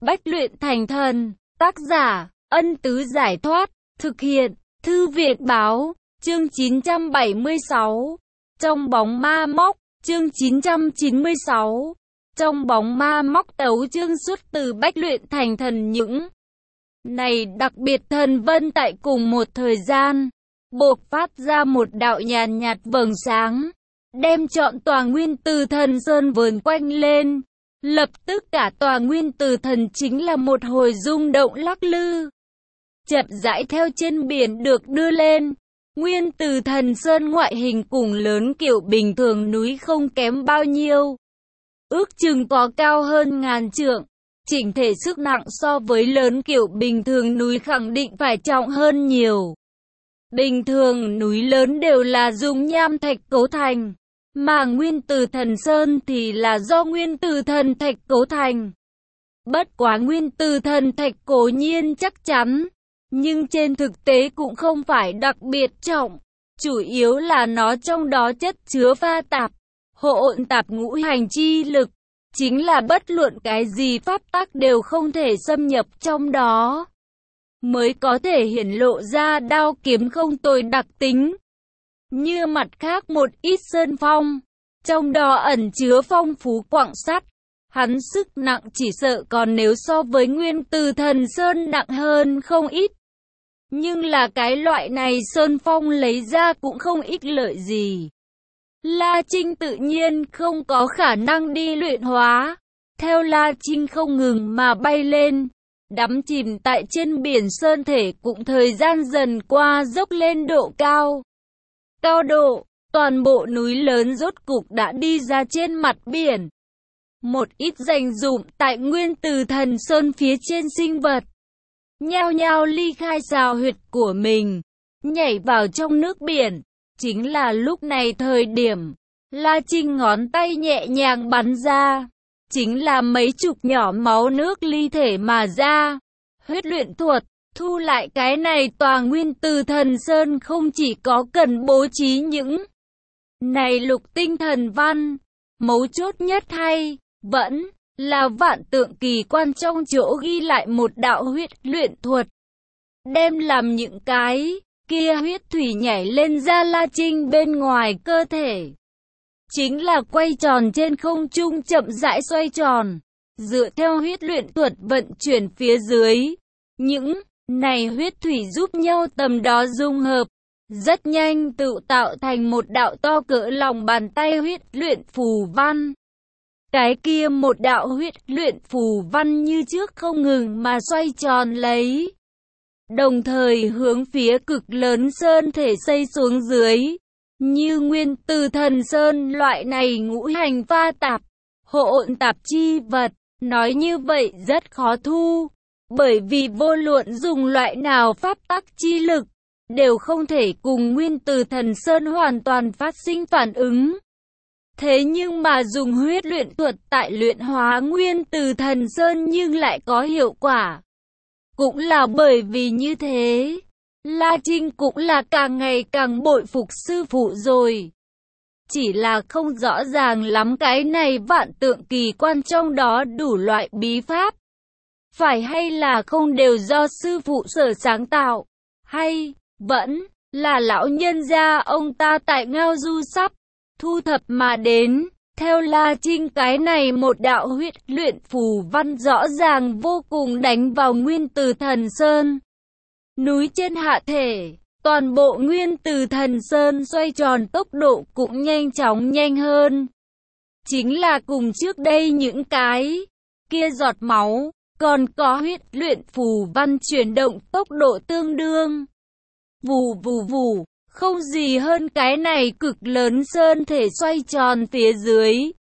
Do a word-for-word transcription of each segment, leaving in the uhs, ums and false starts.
Bách luyện thành thần. Tác giả, Ân Tứ Giải Thoát. Thực hiện, Thư Việt Báo. Chương chín trăm bảy mươi sáu. Trong bóng ma móc. Chương chín trăm chín mươi sáu. Trong bóng ma móc. Tấu chương xuất từ Bách luyện thành thần. Những này đặc biệt thần vân tại cùng một thời gian, bộc phát ra một đạo nhàn nhạt vầng sáng, đem trọn tòa Nguyên Từ Thần Sơn vờn quanh lên. Lập tức cả tòa Nguyên Từ Thần chính là một hồi rung động lắc lư, chậm rãi theo trên biển được đưa lên. Nguyên Từ Thần Sơn ngoại hình cùng lớn kiểu bình thường núi không kém bao nhiêu, ước chừng có cao hơn ngàn trượng. Chỉnh thể sức nặng so với lớn kiểu bình thường núi khẳng định phải trọng hơn nhiều. Bình thường núi lớn đều là dùng nham thạch cấu thành, mà Nguyên Từ Thần Sơn thì là do Nguyên Từ Thần Thạch cấu thành. Bất quá Nguyên Từ Thần Thạch cố nhiên chắc chắn, nhưng trên thực tế cũng không phải đặc biệt trọng. Chủ yếu là nó trong đó chất chứa pha tạp, hỗn tạp ngũ hành chi lực. Chính là bất luận cái gì pháp tắc đều không thể xâm nhập trong đó, mới có thể hiển lộ ra đao kiếm không tồi đặc tính. Như mặt khác một ít sơn phong, trong đó ẩn chứa phong phú quặng sắt, hắn sức nặng chỉ sợ còn nếu so với Nguyên Từ Thần Sơn nặng hơn không ít. Nhưng là cái loại này sơn phong lấy ra cũng không ích lợi gì. La Trinh tự nhiên không có khả năng đi luyện hóa. Theo La Trinh không ngừng mà bay lên, đắm chìm tại trên biển sơn thể cũng thời gian dần qua dốc lên độ cao. Cao độ, toàn bộ núi lớn rốt cục đã đi ra trên mặt biển. Một ít dành dụm tại Nguyên Từ Thần Sơn phía trên sinh vật, nhao nhao ly khai xào huyệt của mình, nhảy vào trong nước biển. Chính là lúc này thời điểm, La Trinh ngón tay nhẹ nhàng bắn ra, chính là mấy chục nhỏ máu nước ly thể mà ra. Huyết luyện thuật, thu lại cái này tòa Nguyên Từ Thần Sơn không chỉ có cần bố trí những này lục tinh thần văn, mấu chốt nhất hay, vẫn là vạn tượng kỳ quan trong chỗ ghi lại một đạo huyết luyện thuật. Đem làm những cái kia huyết thủy nhảy lên ra La Trinh bên ngoài cơ thể. Chính là quay tròn trên không trung chậm rãi xoay tròn, dựa theo huyết luyện thuật vận chuyển phía dưới. Những này huyết thủy giúp nhau tầm đó dung hợp, rất nhanh tự tạo thành một đạo to cỡ lòng bàn tay huyết luyện phù văn. Cái kia một đạo huyết luyện phù văn như trước không ngừng mà xoay tròn lấy, đồng thời hướng phía cực lớn sơn thể xây xuống dưới. Như Nguyên Từ Thần Sơn loại này ngũ hành pha tạp, hỗn tạp chi vật, nói như vậy rất khó thu, bởi vì vô luận dùng loại nào pháp tắc chi lực, đều không thể cùng Nguyên Từ Thần Sơn hoàn toàn phát sinh phản ứng. Thế nhưng mà dùng huyết luyện thuật tại luyện hóa Nguyên Từ Thần Sơn nhưng lại có hiệu quả. Cũng là bởi vì như thế, La Trinh cũng là càng ngày càng bội phục sư phụ rồi. Chỉ là không rõ ràng lắm cái này vạn tượng kỳ quan trong đó đủ loại bí pháp, phải hay là không đều do sư phụ sở sáng tạo, hay vẫn là lão nhân gia ông ta tại Ngao Du sắp thu thập mà đến. Theo La Trinh cái này một đạo huyết luyện phù văn rõ ràng vô cùng đánh vào Nguyên Từ Thần Sơn. Núi trên hạ thể, toàn bộ Nguyên Từ Thần Sơn xoay tròn tốc độ cũng nhanh chóng nhanh hơn. Chính là cùng trước đây những cái kia giọt máu, còn có huyết luyện phù văn chuyển động tốc độ tương đương. Vù vù vù. Không gì hơn cái này cực lớn sơn thể xoay tròn phía dưới.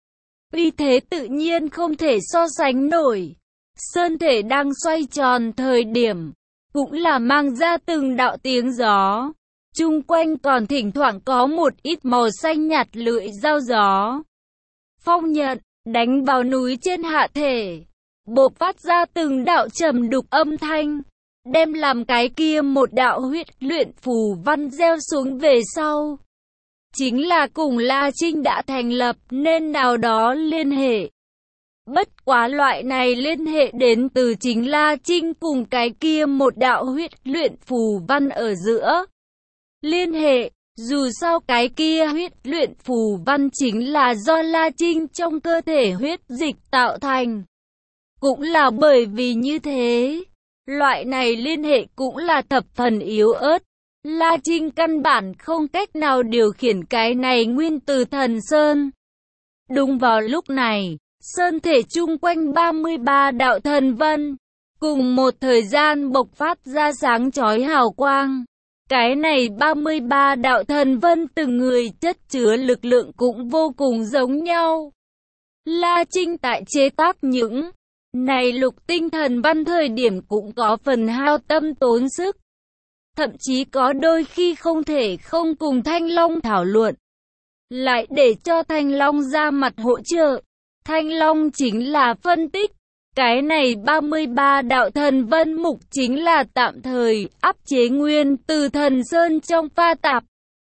Uy thế tự nhiên không thể so sánh nổi. Sơn thể đang xoay tròn thời điểm, cũng là mang ra từng đạo tiếng gió. Chung quanh còn thỉnh thoảng có một ít màu xanh nhạt lưỡi dao gió. Phong nhận, đánh vào núi trên hạ thể, bộc phát ra từng đạo trầm đục âm thanh, đem làm cái kia một đạo huyết luyện phù văn gieo xuống về sau. Chính là cùng La Trinh đã thành lập nên nào đó liên hệ. Bất quá loại này liên hệ đến từ chính La Trinh cùng cái kia một đạo huyết luyện phù văn ở giữa. Liên hệ, dù sao cái kia huyết luyện phù văn chính là do La Trinh trong cơ thể huyết dịch tạo thành. Cũng là bởi vì như thế, loại này liên hệ cũng là thập phần yếu ớt. La Trinh căn bản không cách nào điều khiển cái này nguyên tử thần sơn. Đúng vào lúc này, sơn thể chung quanh ba mươi ba đạo thần vân, cùng một thời gian bộc phát ra sáng chói hào quang. Cái này ba mươi ba đạo thần vân từng người chất chứa lực lượng cũng vô cùng giống nhau. La Trinh tại chế tác những này lục tinh thần văn thời điểm cũng có phần hao tâm tốn sức. Thậm chí có đôi khi không thể không cùng Thanh Long thảo luận. Lại để cho Thanh Long ra mặt hỗ trợ. Thanh Long chính là phân tích. Cái này ba mươi ba đạo thần vân mục chính là tạm thời áp chế nguyên từ thần sơn trong pha tạp.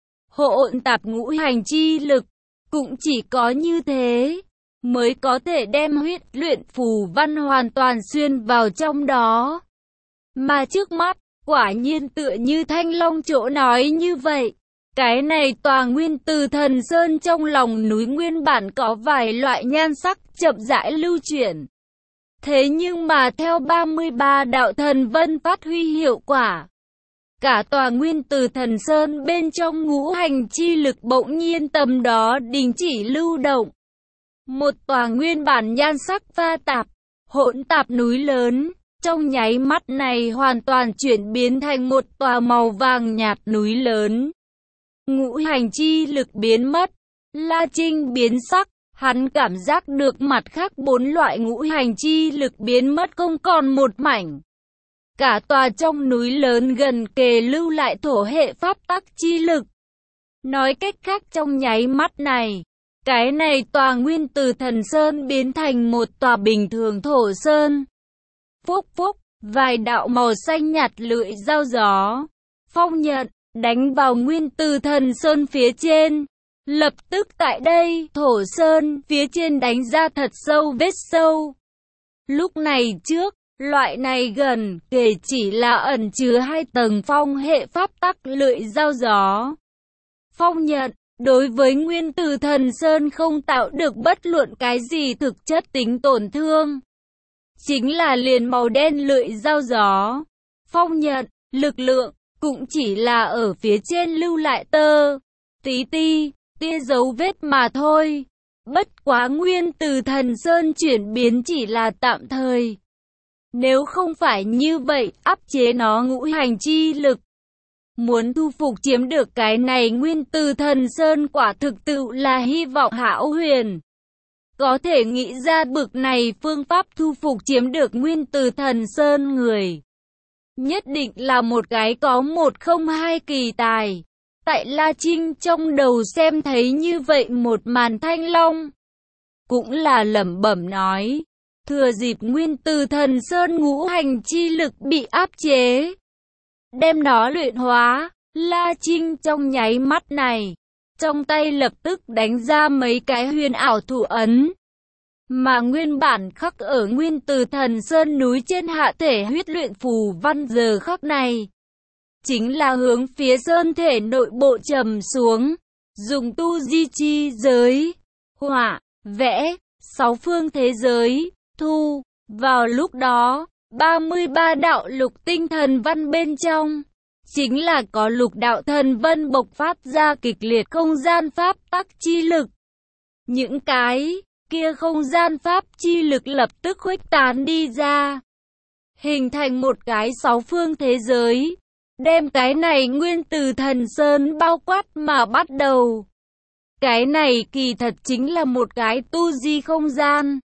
Hỗn tạp ngũ hành chi lực. Cũng chỉ có như thế mới có thể đem huyết luyện phù văn hoàn toàn xuyên vào trong đó. Mà trước mắt, quả nhiên tựa như Thanh Long chỗ nói như vậy. Cái này tòa nguyên từ thần sơn trong lòng núi nguyên bản có vài loại nhan sắc chậm rãi lưu chuyển. Thế nhưng mà theo ba mươi ba đạo thần vân phát huy hiệu quả, cả tòa nguyên từ thần sơn bên trong ngũ hành chi lực bỗng nhiên tầm đó đình chỉ lưu động. Một tòa nguyên bản nhan sắc pha tạp, hỗn tạp núi lớn, trong nháy mắt này hoàn toàn chuyển biến thành một tòa màu vàng nhạt núi lớn. Ngũ hành chi lực biến mất, La Trinh biến sắc, hắn cảm giác được mặt khác bốn loại ngũ hành chi lực biến mất không còn một mảnh. Cả tòa trong núi lớn gần kề lưu lại thổ hệ pháp tắc chi lực. Nói cách khác trong nháy mắt này, cái này tòa nguyên từ thần sơn biến thành một tòa bình thường thổ sơn. Phúc phúc, vài đạo màu xanh nhạt lưỡi dao gió, phong nhận, đánh vào nguyên từ thần sơn phía trên. Lập tức tại đây, thổ sơn phía trên đánh ra thật sâu vết sâu. Lúc này trước, loại này gần kề chỉ là ẩn chứa hai tầng phong hệ pháp tắc lưỡi dao gió. Phong nhận, đối với nguyên tử thần sơn không tạo được bất luận cái gì thực chất tính tổn thương. Chính là liền màu đen lưỡi dao gió. Phong nhận, lực lượng, cũng chỉ là ở phía trên lưu lại tơ, tí ti, tia dấu vết mà thôi. Bất quá nguyên tử thần sơn chuyển biến chỉ là tạm thời. Nếu không phải như vậy, áp chế nó ngũ hành chi lực. Muốn thu phục chiếm được cái này nguyên tử thần sơn quả thực tự là hy vọng hão huyền. Có thể nghĩ ra bực này phương pháp thu phục chiếm được nguyên tử thần sơn người. Nhất định là một cái có một không hai kỳ tài. Tại La Trinh trong đầu xem thấy như vậy một màn Thanh Long. Cũng là lẩm bẩm nói. Thừa dịp nguyên tử thần sơn ngũ hành chi lực bị áp chế. Đem nó luyện hóa, La Trinh trong nháy mắt này. Trong tay lập tức đánh ra mấy cái huyền ảo thủ ấn. Mà nguyên bản khắc ở nguyên tử thần sơn núi trên hạ thể huyết luyện phù văn giờ khắc này. Chính là hướng phía sơn thể nội bộ trầm xuống. Dùng tu di chi giới, họa, vẽ, sáu phương thế giới, thu. Vào lúc đó, ba mươi ba đạo lục tinh thần văn bên trong. Chính là có lục đạo thần vân bộc phát ra kịch liệt không gian pháp tắc chi lực. Những cái kia không gian pháp chi lực lập tức khuếch tán đi ra. Hình thành một cái sáu phương thế giới. Đem cái này nguyên tử thần sơn bao quát mà bắt đầu. Cái này kỳ thật chính là một cái tu di không gian.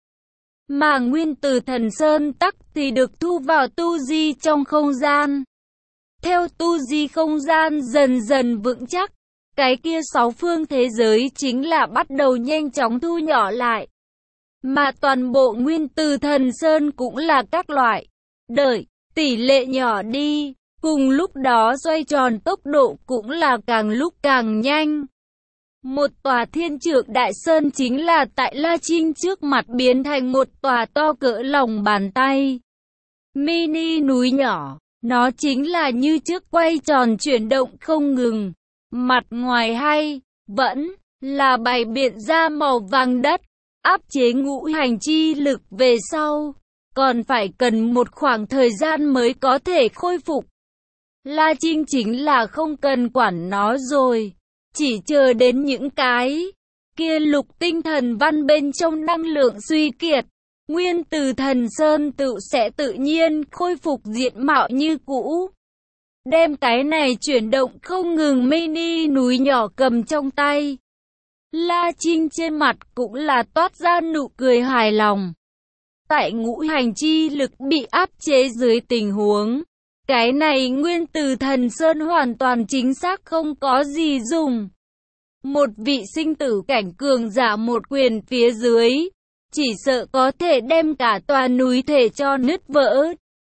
Mà nguyên tử thần sơn tắc thì được thu vào tu di trong không gian. Theo tu di không gian dần dần vững chắc, cái kia sáu phương thế giới chính là bắt đầu nhanh chóng thu nhỏ lại. Mà toàn bộ nguyên tử thần sơn cũng là các loại, đợi, tỷ lệ nhỏ đi, cùng lúc đó xoay tròn tốc độ cũng là càng lúc càng nhanh. Một tòa Thiên Trượng Đại Sơn chính là tại La Trinh trước mặt biến thành một tòa to cỡ lòng bàn tay. Mini núi nhỏ, nó chính là như chiếc quay tròn chuyển động không ngừng. Mặt ngoài hay, vẫn là bày biện ra màu vàng đất, áp chế ngũ hành chi lực về sau, còn phải cần một khoảng thời gian mới có thể khôi phục. La Trinh chính là không cần quản nó rồi, chỉ chờ đến những cái kia lục tinh thần văn bên trong năng lượng suy kiệt, nguyên từ thần sơn tự sẽ tự nhiên khôi phục diện mạo như cũ. Đem cái này chuyển động không ngừng mini núi nhỏ cầm trong tay. La Trinh trên mặt cũng là toát ra nụ cười hài lòng. Tại ngũ hành chi lực bị áp chế dưới tình huống, cái này nguyên từ thần sơn hoàn toàn chính xác không có gì dùng. Một vị sinh tử cảnh cường giả một quyền phía dưới, chỉ sợ có thể đem cả tòa núi thể cho nứt vỡ.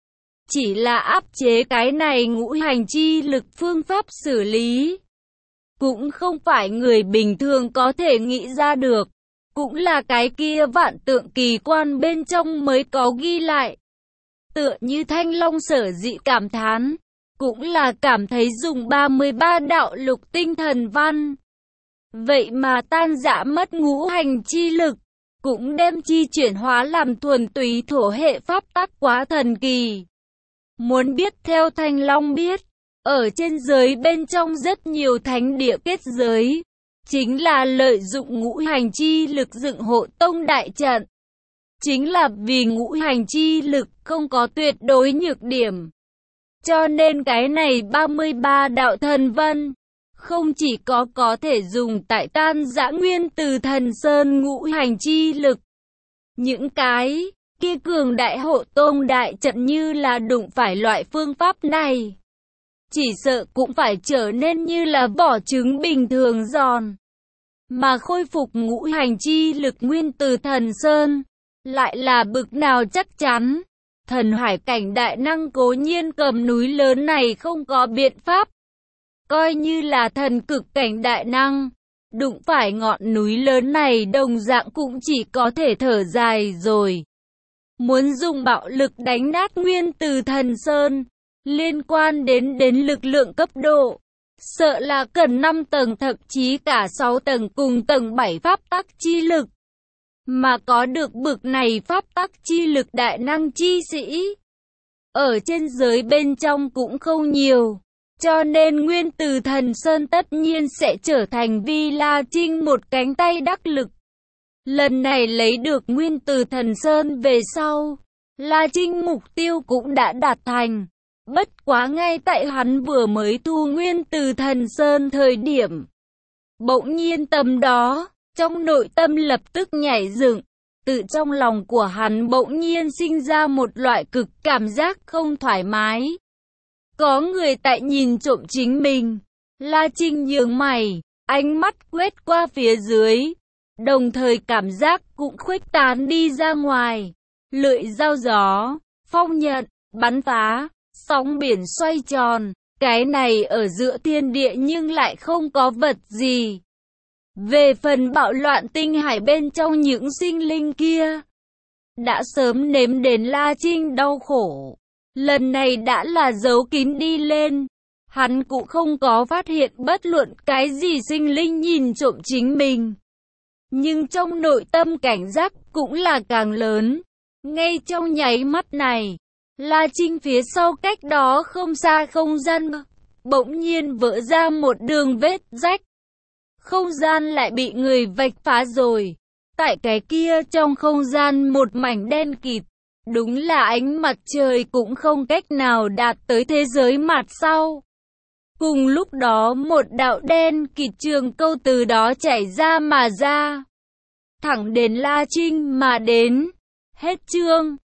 Chỉ là áp chế cái này ngũ hành chi lực phương pháp xử lý, cũng không phải người bình thường có thể nghĩ ra được. Cũng là cái kia vạn tượng kỳ quan bên trong mới có ghi lại. Tựa như Thanh Long sở dĩ cảm thán, cũng là cảm thấy dùng ba mươi ba đạo lục tinh thần văn. Vậy mà tan rã mất ngũ hành chi lực, cũng đem chi chuyển hóa làm thuần túy thổ hệ pháp tắc quá thần kỳ. Muốn biết theo Thanh Long biết, ở trên giới bên trong rất nhiều thánh địa kết giới, chính là lợi dụng ngũ hành chi lực dựng hộ tông đại trận. Chính là vì ngũ hành chi lực không có tuyệt đối nhược điểm. Cho nên cái này ba mươi ba đạo thần vân, không chỉ có có thể dùng tại tan dã nguyên từ thần sơn ngũ hành chi lực. Những cái kia cường đại hộ tông đại trận như là đụng phải loại phương pháp này, chỉ sợ cũng phải trở nên như là vỏ trứng bình thường giòn. Mà khôi phục ngũ hành chi lực nguyên từ thần sơn, lại là bực nào chắc chắn. Thần hải cảnh đại năng cố nhiên cầm núi lớn này không có biện pháp. Coi như là thần cực cảnh đại năng, đụng phải ngọn núi lớn này đồng dạng cũng chỉ có thể thở dài rồi. Muốn dùng bạo lực đánh nát nguyên từ thần sơn, liên quan đến đến lực lượng cấp độ, sợ là cần năm tầng thậm chí cả sáu tầng cùng tầng bảy pháp tắc chi lực. Mà có được bực này pháp tắc chi lực đại năng chi sĩ, ở trên giới bên trong cũng không nhiều. Cho nên nguyên từ thần sơn tất nhiên sẽ trở thành Vi La Trinh một cánh tay đắc lực. Lần này lấy được nguyên từ thần sơn về sau, La Trinh mục tiêu cũng đã đạt thành. Bất quá ngay tại hắn vừa mới thu nguyên từ thần sơn thời điểm, bỗng nhiên tầm đó, trong nội tâm lập tức nhảy dựng. Tự trong lòng của hắn bỗng nhiên sinh ra một loại cực cảm giác không thoải mái. Có người tại nhìn trộm chính mình. La Trinh nhướng mày, ánh mắt quét qua phía dưới, đồng thời cảm giác cũng khuếch tán đi ra ngoài. Lưỡi dao gió, phong nhận, bắn phá, sóng biển xoay tròn, cái này ở giữa thiên địa nhưng lại không có vật gì. Về phần bạo loạn tinh hải bên trong những sinh linh kia, đã sớm nếm đến La Trinh đau khổ. Lần này đã là giấu kín đi lên. Hắn cũng không có phát hiện bất luận cái gì sinh linh nhìn trộm chính mình. Nhưng trong nội tâm cảnh giác cũng là càng lớn. Ngay trong nháy mắt này, La Trinh phía sau cách đó không xa không gian, bỗng nhiên vỡ ra một đường vết rách. Không gian lại bị người vạch phá rồi. Tại cái kia trong không gian một mảnh đen kịt. Đúng là ánh mặt trời cũng không cách nào đạt tới thế giới mặt sau. Cùng lúc đó một đạo đen kịt trường câu từ đó chảy ra mà ra. Thẳng đến La Trinh mà đến. Hết chương.